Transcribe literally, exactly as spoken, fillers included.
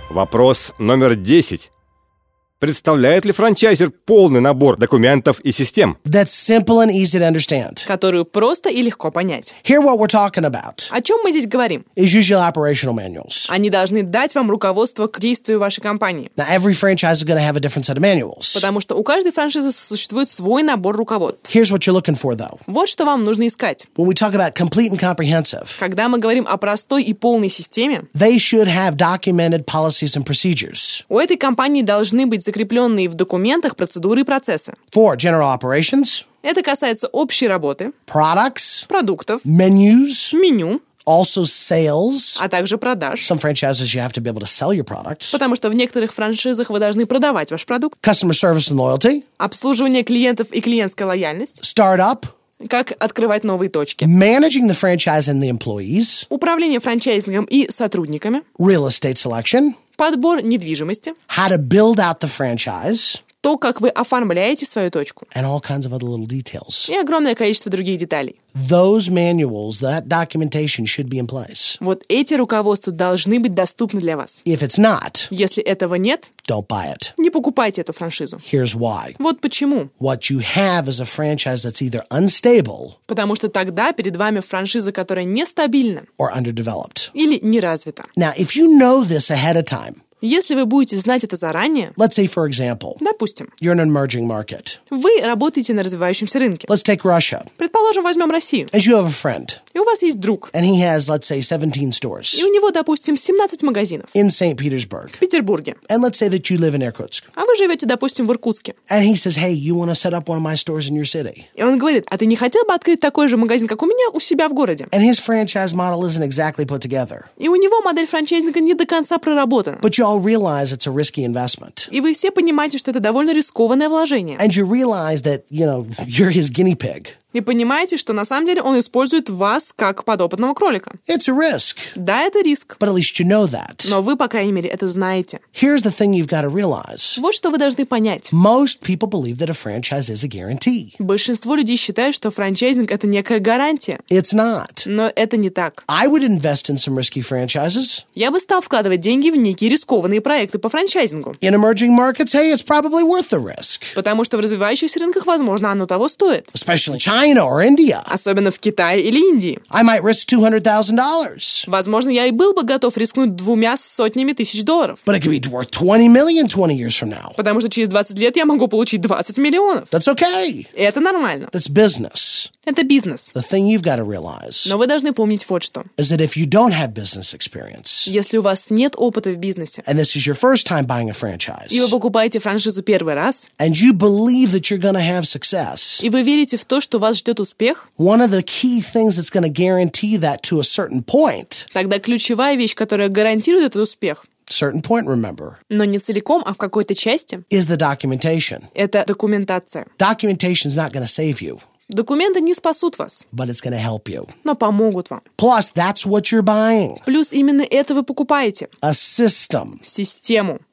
Вопрос номер десять. Представляет ли франчайзер полный набор документов и систем? That's simple and easy to understand. Которую просто и легко понять. Here what we're talking about О чем мы здесь говорим? is usually operational manuals. Они должны дать вам руководство к действию вашей компании. Now, every franchise is going to have a different set of manuals. Потому что у каждой франшизы существует свой набор руководств. Here's what you're looking for, though. Вот что вам нужно искать. When we talk about complete and comprehensive, Когда мы говорим о простой и полной системе, they should have documented policies and procedures у этой компании должны быть закрепленные в документах процедуры и процессы. for general operations, Это касается общей работы, products, продуктов, menus, меню, also sales. а также продаж. Some franchises you have to be able to sell your products. Потому что в некоторых франшизах вы должны продавать ваш продукт. Customer service and loyalty, Обслуживание клиентов и клиентская лояльность. startup, Как открывать новые точки. managing the franchise and the employees, Управление франчайзингом и сотрудниками. real estate selection, Подбор недвижимости. how to build out the franchise, То, как вы оформляете свою точку. and all kinds of other little details. И огромное количество других деталей. Those manuals, that documentation should be in place. Вот эти руководства должны быть доступны для вас. If it's not, Если этого нет, don't buy it. не покупайте эту франшизу. Here's why. Вот почему. What you have is a franchise that's either unstable Потому что тогда перед вами франшиза, которая нестабильна or underdeveloped. или не развита. Now, if you know this ahead of time, Если вы будете знать это заранее, let's say, for example, допустим, you're in an emerging market. вы работаете на развивающемся рынке. Let's take Russia. Предположим, возьмем Россию. As you have a friend, И у вас есть друг. and he has, let's say, seventeen stores И у него, допустим, семнадцать магазинов in Saint Petersburg. в Петербурге. And let's say that you live in Irkutsk. А вы живете, допустим, в Иркутске. And he says, hey, you want to set up one of my stores in your city? И он говорит, а ты не хотел бы открыть такой же магазин, как у меня, у себя в городе? And his franchise model isn't exactly put together. И у него модель франчайзинга не до конца проработана. But you all realize it's a risky investment. И вы все понимаете, что это довольно рискованное вложение. And you realize that, you know, you're his guinea pig. И понимаете, что на самом деле он использует вас как подопытного кролика. It's a risk. Да, это риск. But at least you know that. Но вы, по крайней мере, это знаете. Here's the thing you've got to realize. Вот что вы должны понять. Most people believe that a franchise is a guarantee. Большинство людей считают, что франчайзинг — это некая гарантия. It's not. Но это не так. I would invest in some risky franchises. Я бы стал вкладывать деньги в некие рискованные проекты по франчайзингу. In emerging markets, hey, it's probably worth the risk. Потому что в развивающихся рынках, возможно, оно того стоит. Especially China or India. Особенно в Китае или Индии. I might risk two hundred thousand dollars. Возможно, я и был бы готов рискнуть двумя сотнями тысяч долларов. But it could be worth twenty million twenty years from now. Потому что через двадцать лет я могу получить двадцать миллионов. That's okay. И это нормально. That's business. Это бизнес. The thing you've got to realize Но вы должны помнить вот что. is that if you don't have business experience, Если у вас нет опыта в бизнесе, and this is your first time buying a franchise, и вы покупаете франшизу первый раз, and you believe that you're going to have success, и вы верите в то, что вас ждет успех, one of the key things that's going to guarantee that to a certain point, тогда ключевая вещь, которая гарантирует этот успех, certain point, remember, но не целиком, а в какой-то части, is the documentation. это документация. Documentation is not going to save you, Документы не спасут вас, but it's going to help you. но помогут вам. Plus, that's what you're buying, Плюс именно это вы покупаете. a system. Систему.